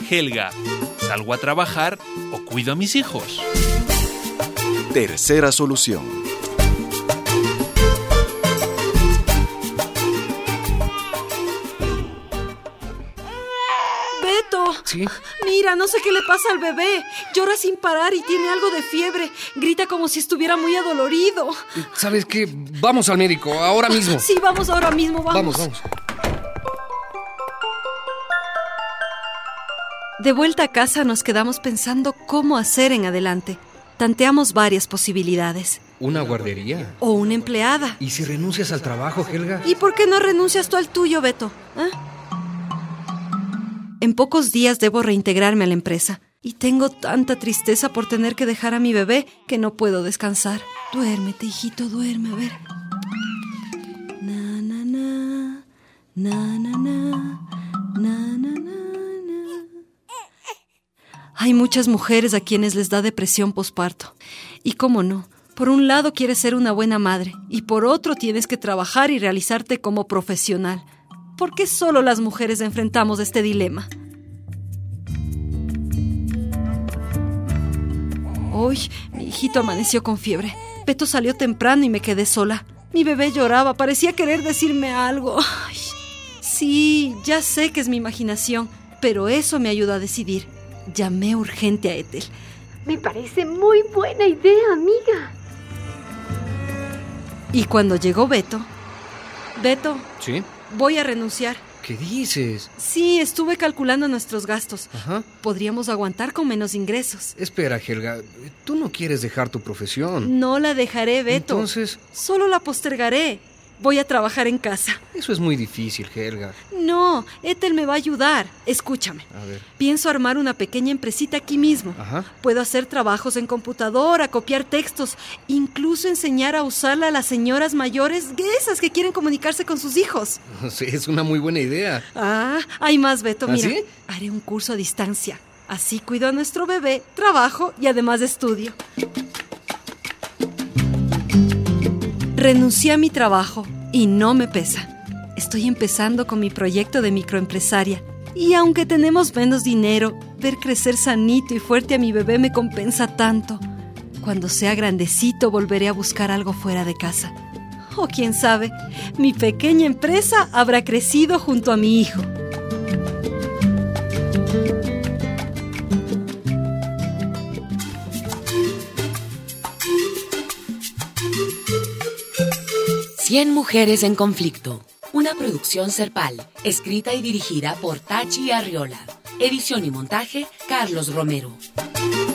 Helga, ¿salgo a trabajar o cuido a mis hijos? Tercera solución. Beto, ¿Sí? mira, no sé qué le pasa al bebé. Llora sin parar y tiene algo de fiebre. Grita como si estuviera muy adolorido. ¿Sabes qué? Vamos al médico, ahora mismo. Sí, vamos ahora mismo, vamos. Vamos. De vuelta a casa nos quedamos pensando cómo hacer en adelante. Tanteamos varias posibilidades. ¿Una guardería? O una empleada. ¿Y si renuncias al trabajo, Helga? ¿Y por qué no renuncias tú al tuyo, Beto? ¿Eh? En pocos días debo reintegrarme a la empresa. Y tengo tanta tristeza por tener que dejar a mi bebé que no puedo descansar. Duérmete, hijito, duerme, a ver. Na, na, na, na, na, na, na, na, na. Hay muchas mujeres a quienes les da depresión posparto. Y cómo no, por un lado quieres ser una buena madre y por otro tienes que trabajar y realizarte como profesional. ¿Por qué solo las mujeres enfrentamos este dilema? Hoy mi hijito amaneció con fiebre. Beto salió temprano y me quedé sola. Mi bebé lloraba, parecía querer decirme algo. Ay, sí, ya sé que es mi imaginación, pero eso me ayuda a decidir. Llamé urgente a Ethel. Me parece muy buena idea, amiga. Y cuando llegó Beto... Beto, ¿Sí? voy a renunciar. ¿Qué dices? Sí, estuve calculando nuestros gastos. Ajá. Podríamos aguantar con menos ingresos. Espera, Helga, tú no quieres dejar tu profesión. No la dejaré, Beto. Entonces, Solo la postergaré. Voy a trabajar en casa. eso es muy difícil, Helga. No, Ethel me va a ayudar. Escúchame. A ver. Pienso armar una pequeña empresita aquí mismo. Ajá. Puedo hacer trabajos en computadora, copiar textos, incluso enseñar a usarla a las señoras mayores, esas que quieren comunicarse con sus hijos. Sí, es una muy buena idea. Ah, hay más, Beto, ¿Ah, mira. sí? Haré un curso a distancia. Así cuido a nuestro bebé, trabajo y además estudio. Renuncié a mi trabajo y no me pesa. Estoy empezando con mi proyecto de microempresaria. Y aunque tenemos menos dinero, ver crecer sanito y fuerte a mi bebé me compensa tanto. Cuando sea grandecito volveré a buscar algo fuera de casa. O quién sabe, mi pequeña empresa habrá crecido junto a mi hijo. Cien mujeres en conflicto. Una producción Serpal, escrita y dirigida por Tachi Arriola. Edición y montaje, Carlos Romero.